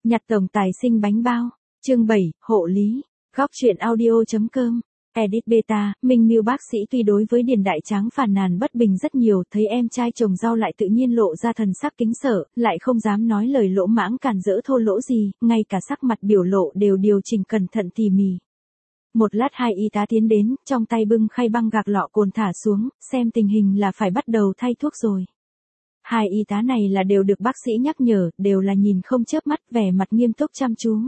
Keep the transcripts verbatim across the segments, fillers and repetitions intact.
Nhặt tổng tài sinh bánh bao. Chương bảy, hộ lý. Góc truyện audio.com. Edit beta, Minh Miêu bác sĩ tuy đối với Điền Đại Tráng phàn nàn bất bình rất nhiều, thấy em trai trồng rau lại tự nhiên lộ ra thần sắc kính sợ, lại không dám nói lời lỗ mãng càn rỡ thô lỗ gì, ngay cả sắc mặt biểu lộ đều điều chỉnh cẩn thận tỉ mỉ. Một lát hai y tá tiến đến, trong tay bưng khay băng gạc lọ cồn thả xuống, xem tình hình là phải bắt đầu thay thuốc rồi. Hai y tá này là đều được bác sĩ nhắc nhở, đều là nhìn không chớp mắt, vẻ mặt nghiêm túc chăm chú.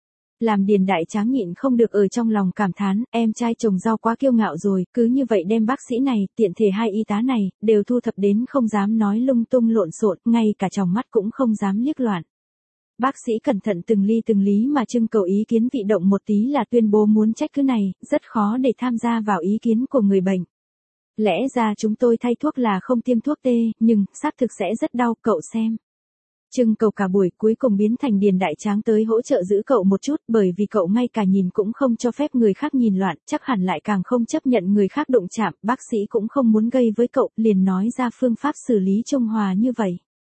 Làm Điền Đại Tráng nhịn không được ở trong lòng cảm thán, em trai trồng rau quá kiêu ngạo rồi, cứ như vậy đem bác sĩ này, tiện thể hai y tá này, đều thu thập đến không dám nói lung tung lộn xộn, ngay cả tròng mắt cũng không dám liếc loạn. Bác sĩ cẩn thận từng ly từng lý mà trưng cầu ý kiến vị động một tí là tuyên bố muốn trách cứ này, rất khó để tham gia vào ý kiến của người bệnh. Lẽ ra chúng tôi thay thuốc là không tiêm thuốc tê, nhưng, xác thực sẽ rất đau, cậu xem. Trưng cầu cả buổi cuối cùng biến thành Điền Đại Tráng tới hỗ trợ giữ cậu một chút, bởi vì cậu ngay cả nhìn cũng không cho phép người khác nhìn loạn, chắc hẳn lại càng không chấp nhận người khác đụng chạm, bác sĩ cũng không muốn gây với cậu, liền nói ra phương pháp xử lý trung hòa như vậy.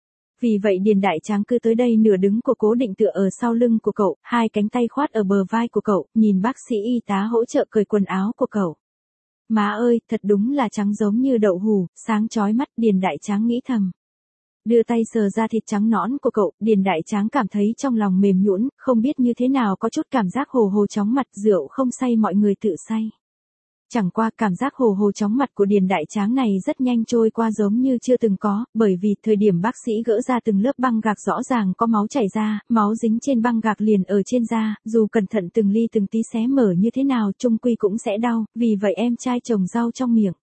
Vì vậy Điền Đại Tráng cứ tới đây nửa đứng của cố định tựa ở sau lưng của cậu, hai cánh tay khoát ở bờ vai của cậu, nhìn bác sĩ y tá hỗ trợ cởi quần áo của cậu. Má ơi, thật đúng là trắng giống như đậu hù, sáng chói mắt, Điền Đại Tráng nghĩ thầm. Đưa tay sờ ra thịt trắng nõn của cậu, Điền Đại Tráng cảm thấy trong lòng mềm nhũn, không biết như thế nào có chút cảm giác hồ hồ chóng mặt, rượu không say mọi người tự say. Chẳng qua cảm giác hồ hồ chóng mặt của Điền Đại Tráng này rất nhanh trôi qua giống như chưa từng có, bởi vì thời điểm bác sĩ gỡ ra từng lớp băng gạc rõ ràng có máu chảy ra, máu dính trên băng gạc liền ở trên da, dù cẩn thận từng ly từng tí xé mở như thế nào chung quy cũng sẽ đau, vì vậy em trai trồng rau trong miệng.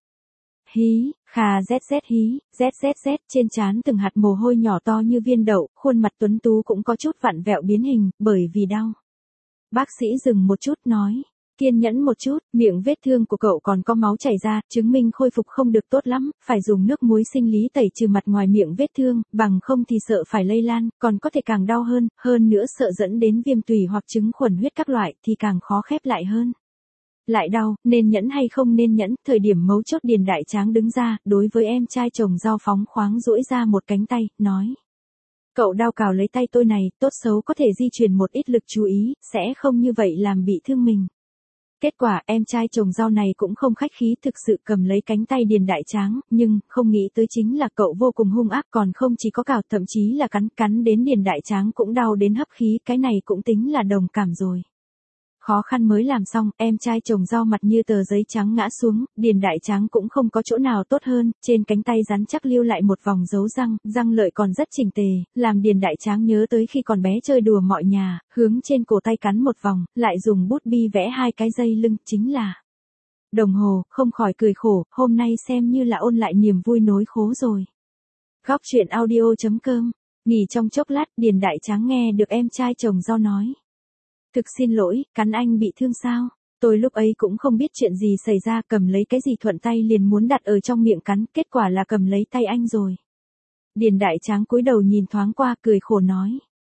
Hí, khà zz hí, zzz, trên trán từng hạt mồ hôi nhỏ to như viên đậu, khuôn mặt tuấn tú cũng có chút vặn vẹo biến hình, bởi vì đau. Bác sĩ dừng một chút nói, kiên nhẫn một chút, miệng vết thương của cậu còn có máu chảy ra, chứng minh khôi phục không được tốt lắm, phải dùng nước muối sinh lý tẩy trừ mặt ngoài miệng vết thương, bằng không thì sợ phải lây lan, còn có thể càng đau hơn, hơn nữa sợ dẫn đến viêm tủy hoặc chứng khuẩn huyết các loại thì càng khó khép lại hơn. Lại đau, nên nhẫn hay không nên nhẫn, thời điểm mấu chốt Điền Đại Tráng đứng ra, đối với em trai trồng rau phóng khoáng duỗi ra một cánh tay, nói. Cậu đau cào lấy tay tôi này, tốt xấu có thể di chuyển một ít lực chú ý, sẽ không như vậy làm bị thương mình. Kết quả em trai trồng rau này cũng không khách khí thực sự cầm lấy cánh tay Điền Đại Tráng, nhưng không nghĩ tới chính là cậu vô cùng hung ác còn không chỉ có cào thậm chí là cắn cắn đến Điền Đại Tráng cũng đau đến hấp khí, cái này cũng tính là đồng cảm rồi. Khó khăn mới làm xong, em trai trồng rau mặt như tờ giấy trắng ngã xuống, Điền Đại Tráng cũng không có chỗ nào tốt hơn, trên cánh tay rắn chắc lưu lại một vòng dấu răng, răng lợi còn rất chỉnh tề, làm Điền Đại Tráng nhớ tới khi còn bé chơi đùa mọi nhà, hướng trên cổ tay cắn một vòng, lại dùng bút bi vẽ hai cái dây lưng, chính là đồng hồ, không khỏi cười khổ, hôm nay xem như là ôn lại niềm vui nối khố rồi. Góc truyện audio.com, nghỉ trong chốc lát, Điền Đại Tráng nghe được em trai trồng rau nói. Thực xin lỗi, cắn anh bị thương sao? Tôi lúc ấy cũng không biết chuyện gì xảy ra, cầm lấy cái gì thuận tay liền muốn đặt ở trong miệng cắn, kết quả là cầm lấy tay anh rồi. Điền Đại Tráng cúi đầu nhìn thoáng qua cười khổ nói.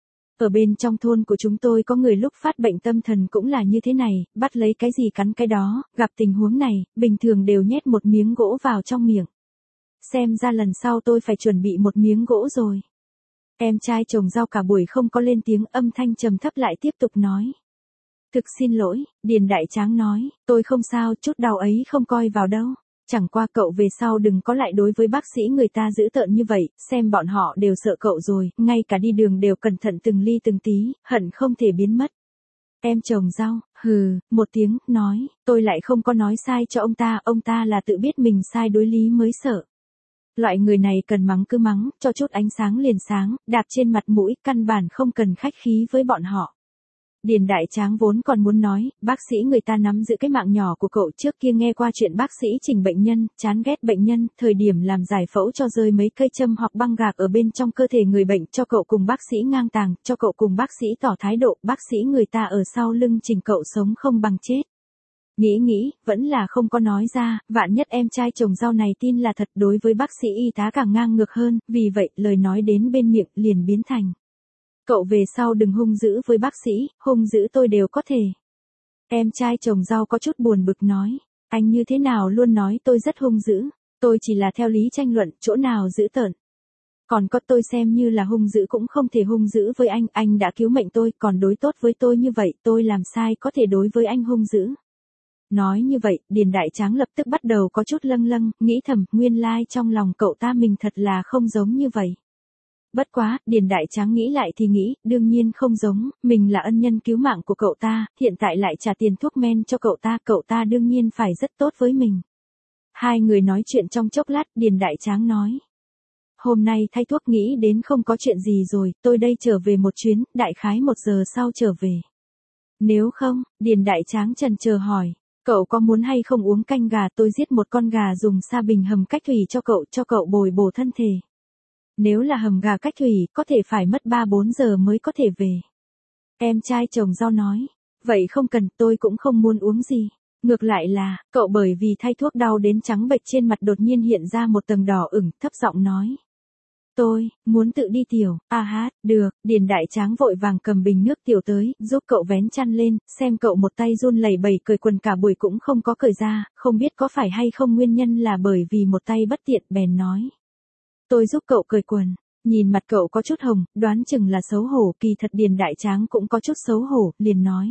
Ở bên trong thôn của chúng tôi có người lúc phát bệnh tâm thần cũng là như thế này, bắt lấy cái gì cắn cái đó, gặp tình huống này, bình thường đều nhét một miếng gỗ vào trong miệng. Xem ra lần sau tôi phải chuẩn bị một miếng gỗ rồi. Em trai trồng rau cả buổi không có lên tiếng, âm thanh trầm thấp lại tiếp tục nói. Thực xin lỗi, Điền Đại Tráng nói, tôi không sao, chút đau ấy không coi vào đâu. Chẳng qua cậu về sau đừng có lại đối với bác sĩ người ta dữ tợn như vậy, xem bọn họ đều sợ cậu rồi, ngay cả đi đường đều cẩn thận từng ly từng tí, hận không thể biến mất. Em trồng rau, hừ, một tiếng, nói, tôi lại không có nói sai cho ông ta, ông ta là tự biết mình sai đối lý mới sợ. Loại người này cần mắng cứ mắng, cho chút ánh sáng liền sáng, đạp trên mặt mũi, căn bản không cần khách khí với bọn họ. Điền Đại Tráng vốn còn muốn nói, bác sĩ người ta nắm giữ cái mạng nhỏ của cậu, trước kia nghe qua chuyện bác sĩ chỉnh bệnh nhân, chán ghét bệnh nhân, thời điểm làm giải phẫu cho rơi mấy cây châm hoặc băng gạc ở bên trong cơ thể người bệnh, cho cậu cùng bác sĩ ngang tàng, cho cậu cùng bác sĩ tỏ thái độ, bác sĩ người ta ở sau lưng chỉnh cậu sống không bằng chết. Nghĩ nghĩ, vẫn là không có nói ra, vạn nhất em trai trồng rau này tin là thật, đối với bác sĩ y tá càng ngang ngược hơn, vì vậy, lời nói đến bên miệng, liền biến thành. Cậu về sau đừng hung dữ với bác sĩ, hung dữ tôi đều có thể. Em trai trồng rau có chút buồn bực nói, anh như thế nào luôn nói tôi rất hung dữ, tôi chỉ là theo lý tranh luận, chỗ nào dữ tợn. Còn có tôi xem như là hung dữ cũng không thể hung dữ với anh, anh đã cứu mệnh tôi, còn đối tốt với tôi như vậy, tôi làm sai có thể đối với anh hung dữ. Nói như vậy, Điền Đại Tráng lập tức bắt đầu có chút lâng lâng, nghĩ thầm, nguyên lai trong lòng cậu ta mình thật là không giống như vậy. Bất quá, Điền Đại Tráng nghĩ lại thì nghĩ, đương nhiên không giống, mình là ân nhân cứu mạng của cậu ta, hiện tại lại trả tiền thuốc men cho cậu ta, cậu ta đương nhiên phải rất tốt với mình. Hai người nói chuyện trong chốc lát, Điền Đại Tráng nói. Hôm nay thay thuốc nghĩ đến không có chuyện gì rồi, tôi đây trở về một chuyến, đại khái một giờ sau trở về. Nếu không, Điền Đại Tráng chần chờ hỏi, cậu có muốn hay không uống canh gà, tôi giết một con gà dùng sa bình hầm cách thủy cho cậu, cho cậu bồi bổ thân thể. Nếu là hầm gà cách thủy, có thể phải mất ba bốn giờ mới có thể về. Em trai chồng Rau nói, vậy không cần, tôi cũng không muốn uống gì. Ngược lại là, cậu bởi vì thay thuốc đau đến trắng bệch trên mặt đột nhiên hiện ra một tầng đỏ ửng, thấp giọng nói. Tôi, muốn tự đi tiểu, à hát, được, Điền Đại Tráng vội vàng cầm bình nước tiểu tới, giúp cậu vén chăn lên, xem cậu một tay run lẩy bẩy cởi quần cả buổi cũng không có cởi ra, không biết có phải hay không nguyên nhân là bởi vì một tay bất tiện, bèn nói. Tôi giúp cậu cởi quần, nhìn mặt cậu có chút hồng, đoán chừng là xấu hổ, kỳ thật Điền Đại Tráng cũng có chút xấu hổ, liền nói.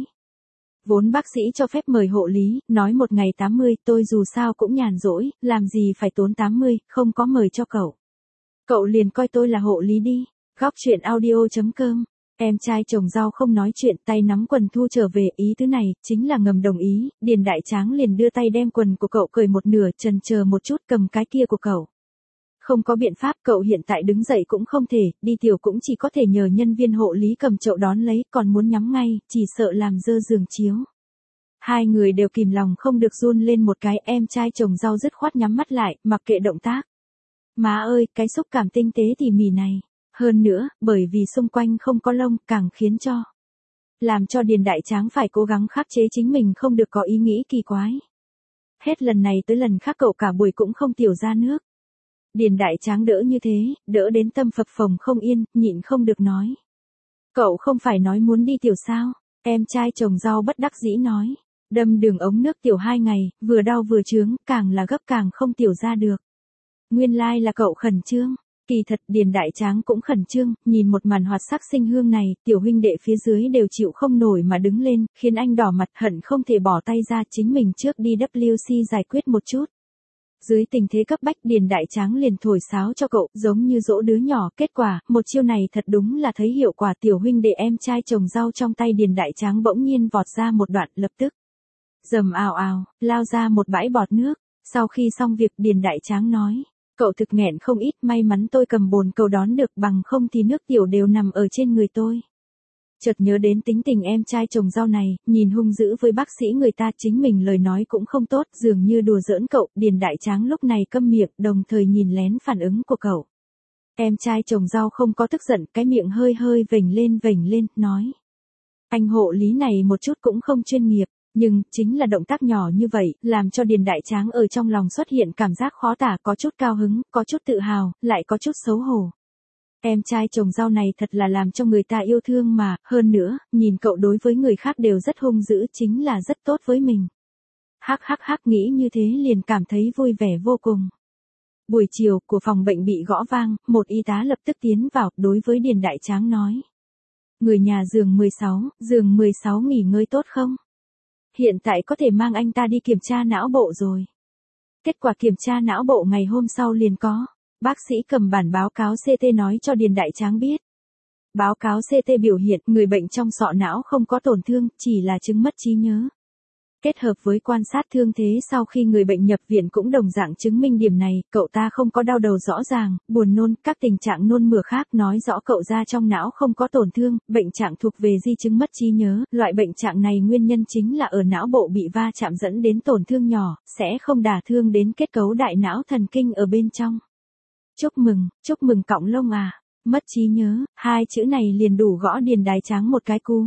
Vốn bác sĩ cho phép mời hộ lý, nói một ngày tám mươi, tôi dù sao cũng nhàn rỗi, làm gì phải tốn tám mươi, không có mời cho cậu. Cậu liền coi tôi là hộ lý đi. Góc chuyện audio chấm com. Em trai chồng Rau không nói chuyện, tay nắm quần thu trở về, ý thứ này, chính là ngầm đồng ý, Điền Đại Tráng liền đưa tay đem quần của cậu cởi một nửa, chần chờ một chút cầm cái kia của cậu. Không có biện pháp, cậu hiện tại đứng dậy cũng không thể, đi tiểu cũng chỉ có thể nhờ nhân viên hộ lý cầm chậu đón lấy, còn muốn nhắm ngay, chỉ sợ làm dơ giường chiếu. Hai người đều kìm lòng không được run lên một cái, em trai chồng Rau dứt khoát nhắm mắt lại, mặc kệ động tác. Má ơi, cái xúc cảm tinh tế tỉ mỉ này. Hơn nữa, bởi vì xung quanh không có lông, càng khiến cho. Làm cho Điền Đại Tráng phải cố gắng khắc chế chính mình không được có ý nghĩ kỳ quái. Hết lần này tới lần khác cậu cả buổi cũng không tiểu ra nước. Điền Đại Tráng đỡ như thế, đỡ đến tâm phập phồng không yên, nhịn không được nói. Cậu không phải nói muốn đi tiểu sao? Em trai chồng Rau bất đắc dĩ nói. Đâm đường ống nước tiểu hai ngày, vừa đau vừa chướng, càng là gấp càng không tiểu ra được. Nguyên lai like là cậu khẩn trương. Kỳ thật Điền Đại Tráng cũng khẩn trương, nhìn một màn hoạt sắc sinh hương này, tiểu huynh đệ phía dưới đều chịu không nổi mà đứng lên, khiến anh đỏ mặt hận không thể bỏ tay ra, chính mình trước đi W C giải quyết một chút. Dưới tình thế cấp bách Điền Đại Tráng liền thổi sáo cho cậu, giống như dỗ đứa nhỏ, kết quả, một chiêu này thật đúng là thấy hiệu quả, tiểu huynh đệ em trai chồng Rau trong tay Điền Đại Tráng bỗng nhiên vọt ra một đoạn, lập tức. Dầm ào ào, lao ra một bãi bọt nước, sau khi xong việc Điền Đại Tráng nói. Cậu thực nghẹn không ít, may mắn tôi cầm bồn cầu đón được, bằng không thì nước tiểu đều nằm ở trên người tôi. Chợt nhớ đến tính tình em trai chồng Rau này, nhìn hung dữ với bác sĩ người ta, chính mình lời nói cũng không tốt, dường như đùa giỡn cậu, Điền Đại Tráng lúc này câm miệng, đồng thời nhìn lén phản ứng của cậu. Em trai chồng Rau không có tức giận, cái miệng hơi hơi vểnh lên vểnh lên, nói. Anh hộ lý này một chút cũng không chuyên nghiệp. Nhưng, chính là động tác nhỏ như vậy, làm cho Điền Đại Tráng ở trong lòng xuất hiện cảm giác khó tả, có chút cao hứng, có chút tự hào, lại có chút xấu hổ. Em trai chồng Rau này thật là làm cho người ta yêu thương mà, hơn nữa, nhìn cậu đối với người khác đều rất hung dữ, chính là rất tốt với mình. Hắc hắc hắc, nghĩ như thế liền cảm thấy vui vẻ vô cùng. Buổi chiều, của phòng bệnh bị gõ vang, một y tá lập tức tiến vào, đối với Điền Đại Tráng nói. Người nhà giường mười sáu, giường mười sáu nghỉ ngơi tốt không? Hiện tại có thể mang anh ta đi kiểm tra não bộ rồi. Kết quả kiểm tra não bộ ngày hôm sau liền có. Bác sĩ cầm bản báo cáo xê tê nói cho Điền Đại Tráng biết. Báo cáo xê tê biểu hiện người bệnh trong sọ não không có tổn thương, chỉ là chứng mất trí nhớ. Kết hợp với quan sát thương thế sau khi người bệnh nhập viện cũng đồng dạng chứng minh điểm này, cậu ta không có đau đầu rõ ràng, buồn nôn, các tình trạng nôn mửa khác nói rõ cậu ra trong não không có tổn thương, bệnh trạng thuộc về di chứng mất trí nhớ, loại bệnh trạng này nguyên nhân chính là ở não bộ bị va chạm dẫn đến tổn thương nhỏ, sẽ không đả thương đến kết cấu đại não thần kinh ở bên trong. Chúc mừng, chúc mừng cọng lông à, mất trí nhớ, hai chữ này liền đủ gõ Điền Đại Tráng một cái cú.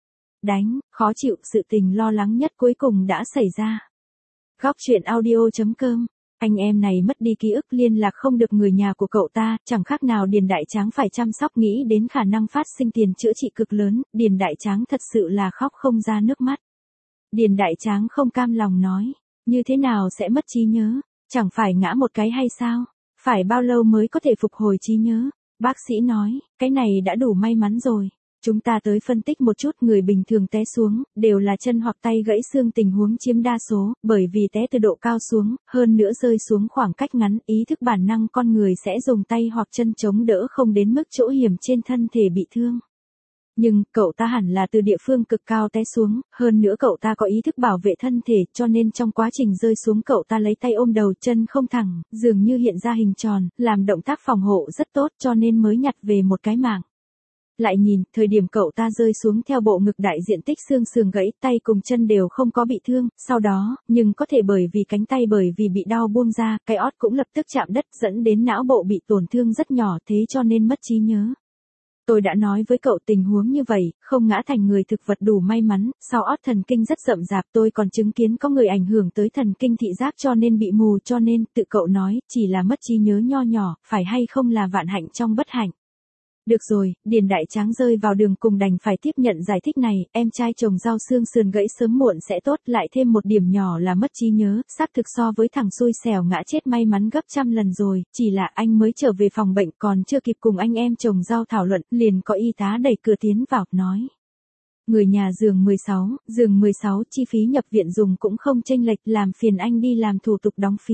Đánh, khó chịu, sự tình lo lắng nhất cuối cùng đã xảy ra. Góc chuyện audio chấm com. Anh em này mất đi ký ức, liên lạc không được người nhà của cậu ta, chẳng khác nào Điền Đại Tráng phải chăm sóc, nghĩ đến khả năng phát sinh tiền chữa trị cực lớn, Điền Đại Tráng thật sự là khóc không ra nước mắt. Điền Đại Tráng không cam lòng nói, như thế nào sẽ mất trí nhớ, chẳng phải ngã một cái hay sao, phải bao lâu mới có thể phục hồi trí nhớ. Bác sĩ nói, cái này đã đủ may mắn rồi. Chúng ta tới phân tích một chút, người bình thường té xuống, đều là chân hoặc tay gãy xương, tình huống chiếm đa số, bởi vì té từ độ cao xuống, hơn nữa rơi xuống khoảng cách ngắn, ý thức bản năng con người sẽ dùng tay hoặc chân chống đỡ, không đến mức chỗ hiểm trên thân thể bị thương. Nhưng, cậu ta hẳn là từ địa phương cực cao té xuống, hơn nữa cậu ta có ý thức bảo vệ thân thể, cho nên trong quá trình rơi xuống cậu ta lấy tay ôm đầu, chân không thẳng, dường như hiện ra hình tròn, làm động tác phòng hộ rất tốt, cho nên mới nhặt về một cái mạng. Lại nhìn, thời điểm cậu ta rơi xuống theo bộ ngực đại diện tích xương sườn gãy, tay cùng chân đều không có bị thương, sau đó, nhưng có thể bởi vì cánh tay bởi vì bị đau buông ra, cái ót cũng lập tức chạm đất, dẫn đến não bộ bị tổn thương rất nhỏ, thế cho nên mất trí nhớ. Tôi đã nói với cậu tình huống như vậy, không ngã thành người thực vật đủ may mắn, sau ót thần kinh rất rậm rạp, tôi còn chứng kiến có người ảnh hưởng tới thần kinh thị giác cho nên bị mù, cho nên, tự cậu nói, chỉ là mất trí nhớ nho nhỏ, phải hay không là vạn hạnh trong bất hạnh. Được rồi, Điền Đại Tráng rơi vào đường cùng đành phải tiếp nhận giải thích này, em trai trồng rau xương sườn gãy sớm muộn sẽ tốt, lại thêm một điểm nhỏ là mất trí nhớ, xác thực so với thằng xui xẻo ngã chết may mắn gấp trăm lần rồi, chỉ là anh mới trở về phòng bệnh còn chưa kịp cùng anh em trồng rau thảo luận, liền có y tá đẩy cửa tiến vào, nói. Người nhà giường mười sáu, giường mười sáu, chi phí nhập viện dùng cũng không chênh lệch, làm phiền anh đi làm thủ tục đóng phí.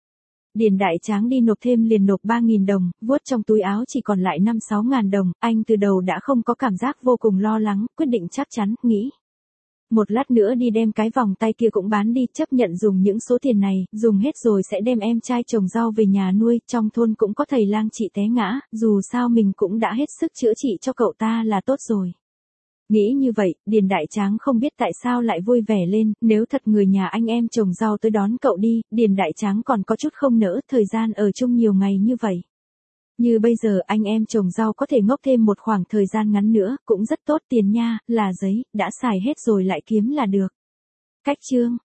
Điền Đại Tráng đi nộp thêm liền nộp ba nghìn đồng, vuốt trong túi áo chỉ còn lại năm sáu ngàn đồng, anh từ đầu đã không có cảm giác vô cùng lo lắng, quyết định chắc chắn, nghĩ. Một lát nữa đi đem cái vòng tay kia cũng bán đi, chấp nhận dùng những số tiền này, dùng hết rồi sẽ đem em trai trồng rau về nhà nuôi, trong thôn cũng có thầy lang trị té ngã, dù sao mình cũng đã hết sức chữa trị cho cậu ta là tốt rồi. Nghĩ như vậy, Điền Đại Tráng không biết tại sao lại vui vẻ lên, nếu thật người nhà anh em trồng rau tới đón cậu đi, Điền Đại Tráng còn có chút không nỡ, thời gian ở chung nhiều ngày như vậy. Như bây giờ anh em trồng rau có thể ngốc thêm một khoảng thời gian ngắn nữa, cũng rất tốt, tiền nha, là giấy, đã xài hết rồi lại kiếm là được. Cách chương